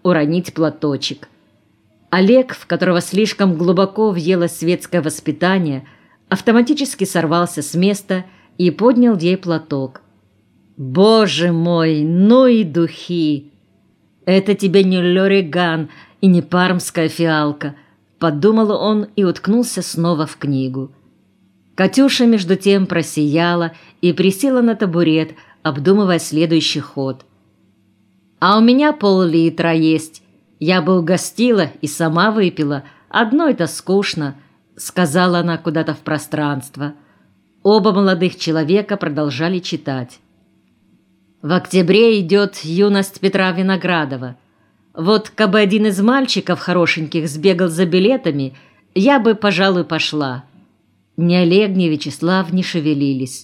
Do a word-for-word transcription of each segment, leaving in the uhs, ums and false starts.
уронить платочек. Олег, в которого слишком глубоко въелось светское воспитание, автоматически сорвался с места и поднял ей платок. «Боже мой, ну и духи! Это тебе не Лориган и не пармская фиалка», — подумал он и уткнулся снова в книгу. Катюша, между тем, просияла и присела на табурет, обдумывая следующий ход. «А у меня пол-литра есть. Я бы угостила и сама выпила. Одной-то скучно», — сказала она куда-то в пространство. Оба молодых человека продолжали читать. В октябре идет юность Петра Виноградова. Вот кабы один из мальчиков хорошеньких сбегал за билетами, я бы, пожалуй, пошла. Ни Олег, ни Вячеслав не шевелились.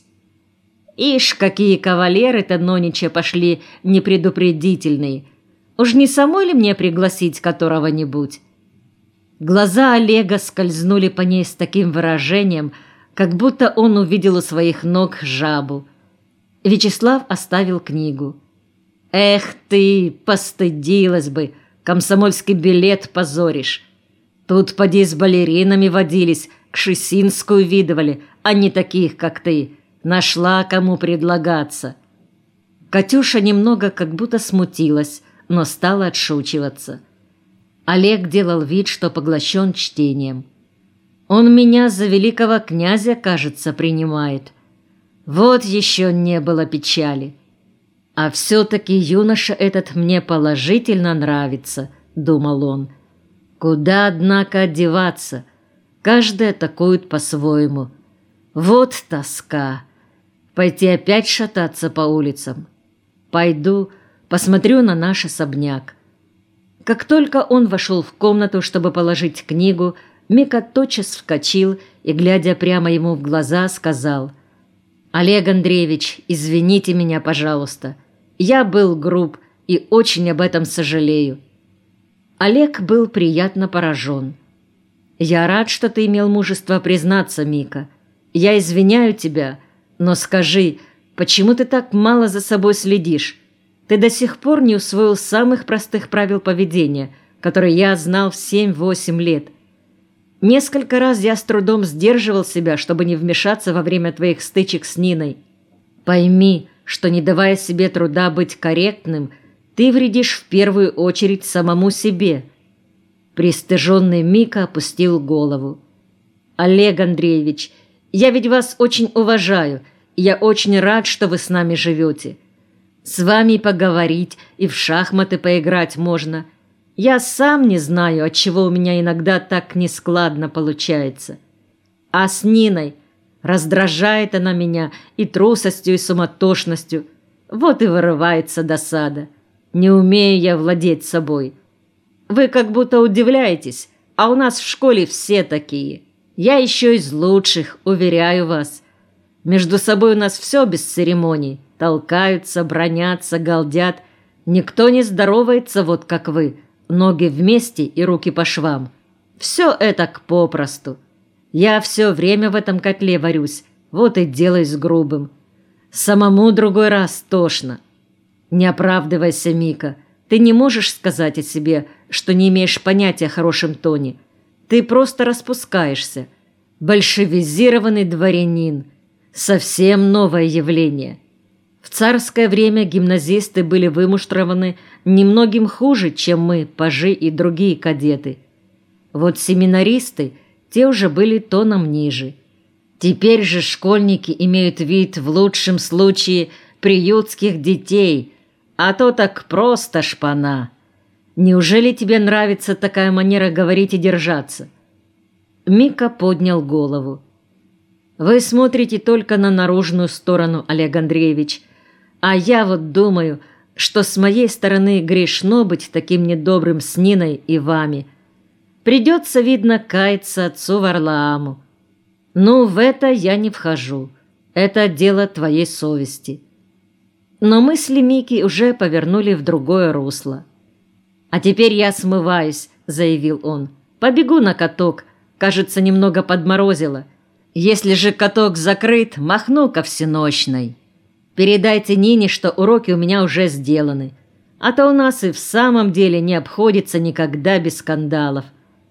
Ишь, какие кавалеры-то нонича пошли непредупредительные. Уж не самой ли мне пригласить которого-нибудь? Глаза Олега скользнули по ней с таким выражением, как будто он увидел у своих ног жабу. Вячеслав оставил книгу. «Эх ты, постыдилась бы, комсомольский билет позоришь. Тут поди с балеринами водились, Кшесинскую видывали, а не таких, как ты. Нашла, кому предлагаться». Катюша немного как будто смутилась, но стала отшучиваться. Олег делал вид, что поглощен чтением. «Он меня за великого князя, кажется, принимает. Вот еще не было печали. А все-таки юноша этот мне положительно нравится», — думал он. «Куда, однако, одеваться? Каждый атакует по-своему. Вот тоска. Пойти опять шататься по улицам. Пойду, посмотрю на наш особняк». Как только он вошел в комнату, чтобы положить книгу, Мика тотчас вскочил и, глядя прямо ему в глаза, сказал: «Олег Андреевич, извините меня, пожалуйста. Я был груб и очень об этом сожалею». Олег был приятно поражен. «Я рад, что ты имел мужество признаться, Мика. Я извиняю тебя, но скажи, почему ты так мало за собой следишь? Ты до сих пор не усвоил самых простых правил поведения, которые я знал в семь-восемь лет. Несколько раз я с трудом сдерживал себя, чтобы не вмешаться во время твоих стычек с Ниной. Пойми, что, не давая себе труда быть корректным, ты вредишь в первую очередь самому себе». Пристыженный Мика опустил голову. «Олег Андреевич, я ведь вас очень уважаю, и я очень рад, что вы с нами живете. С вами поговорить и в шахматы поиграть можно. Я сам не знаю, отчего у меня иногда так нескладно получается. А с Ниной раздражает она меня и трусостью, и суматошностью. Вот и вырывается досада. Не умею я владеть собой. Вы как будто удивляетесь, а у нас в школе все такие. Я еще из лучших, уверяю вас. Между собой у нас все без церемоний. Толкаются, бранятся, галдят. Никто не здоровается, вот как вы. Ноги вместе и руки по швам. Все это к попросту. Я все время в этом котле варюсь, вот и делаюсь грубым. Самому другой раз тошно. Не оправдывайся, Мика. Ты не можешь сказать о себе, что не имеешь понятия о хорошем тоне. Ты просто распускаешься. Большевизированный дворянин. Совсем новое явление. В царское время гимназисты были вымуштрованы немногим хуже, чем мы, пажи и другие кадеты. Вот семинаристы, те уже были тоном ниже. Теперь же школьники имеют вид в лучшем случае приютских детей, а то так просто шпана. Неужели тебе нравится такая манера говорить и держаться?» Мика поднял голову. «Вы смотрите только на наружную сторону, Олег Андреевич, а я вот думаю, что с моей стороны грешно быть таким недобрым с Ниной и вами. Придется, видно, каяться отцу Варлааму. Ну, в это я не вхожу. Это дело твоей совести». Но мысли Мики уже повернули в другое русло. «А теперь я смываюсь», — заявил он. «Побегу на каток. Кажется, немного подморозило. Если же каток закрыт, махну ко всенощной. Передайте Нине, что уроки у меня уже сделаны. А то у нас и в самом деле не обходится никогда без скандалов.